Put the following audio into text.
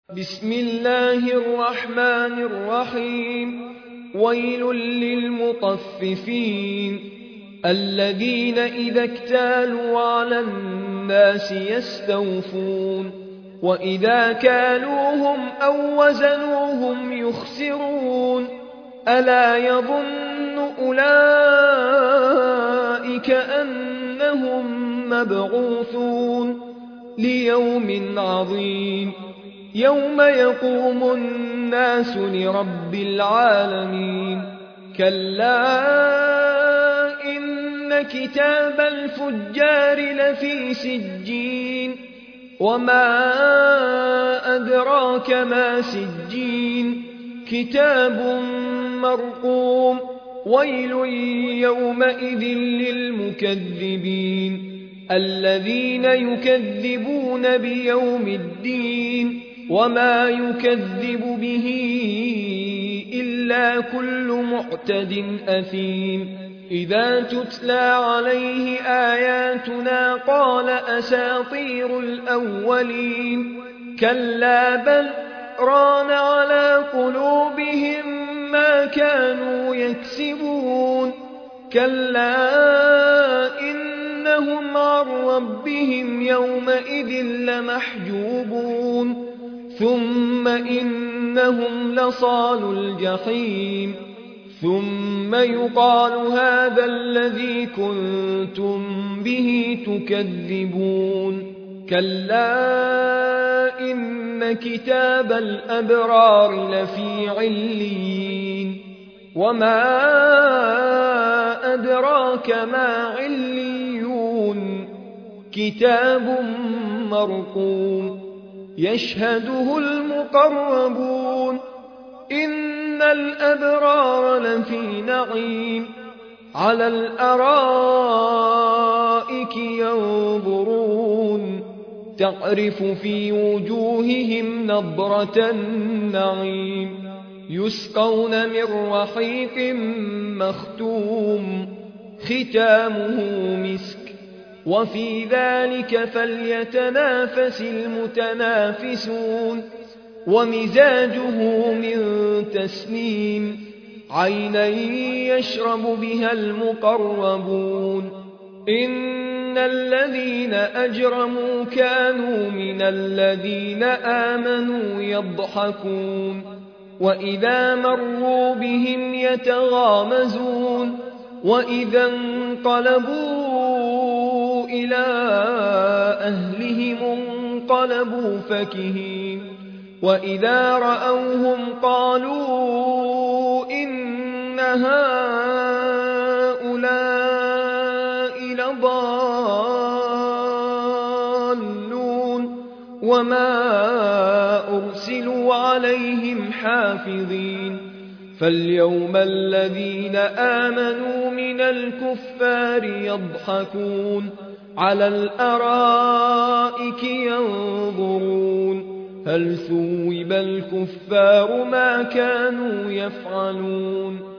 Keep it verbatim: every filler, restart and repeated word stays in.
بسم الله الرحمن الرحيم ويل للمطففين الذين إذا اكتالوا على الناس يستوفون وإذا كالوهم أو وزنوهم يخسرون ألا يظن أولئك أنهم مبعوثون ليوم عظيم يوم يقوم الناس لرب العالمين كلا إن كتاب الفجار لفي سجين وما أدراك ما سجين كتاب مرقوم ويل يومئذ للمكذبين الذين يكذبون بيوم الدين وما يكذب به إلا كل معتد أثيم إذا تتلى عليه آياتنا قال أساطير الأولين كلا بل ران على قلوبهم ما كانوا يكسبون كلا إنهم عن ربهم يومئذ لمحجوبون ثم إنهم لصالوا الجحيم ثم يقال هذا الذي كنتم به تكذبون كلا إن كتاب الأبرار لفي عليين وما أدراك ما عليون كتاب مرقوم يشهده المقربون إن الأبرار لفي نعيم على الأرائك ينظرون تعرف في وجوههم نضرة النعيم يسقون من رحيق مختوم ختامه مسك وفي ذلك فليتنافس المتنافسون ومزاجه من تسنيم عينا يشرب بها المقربون إن الذين أجرموا كانوا من الذين آمنوا يضحكون وإذا مروا بهم يتغامزون وإذا انقلبوا إلى أهلهم انقلبوا فكهين وإذا رأوهم قالوا إن هؤلاء لضالون وما أرسلوا عليهم حافظين فاليوم الذين آمنوا من الكفار يضحكون على الأرائك ينظرون هل ثوب الكفار ما كانوا يفعلون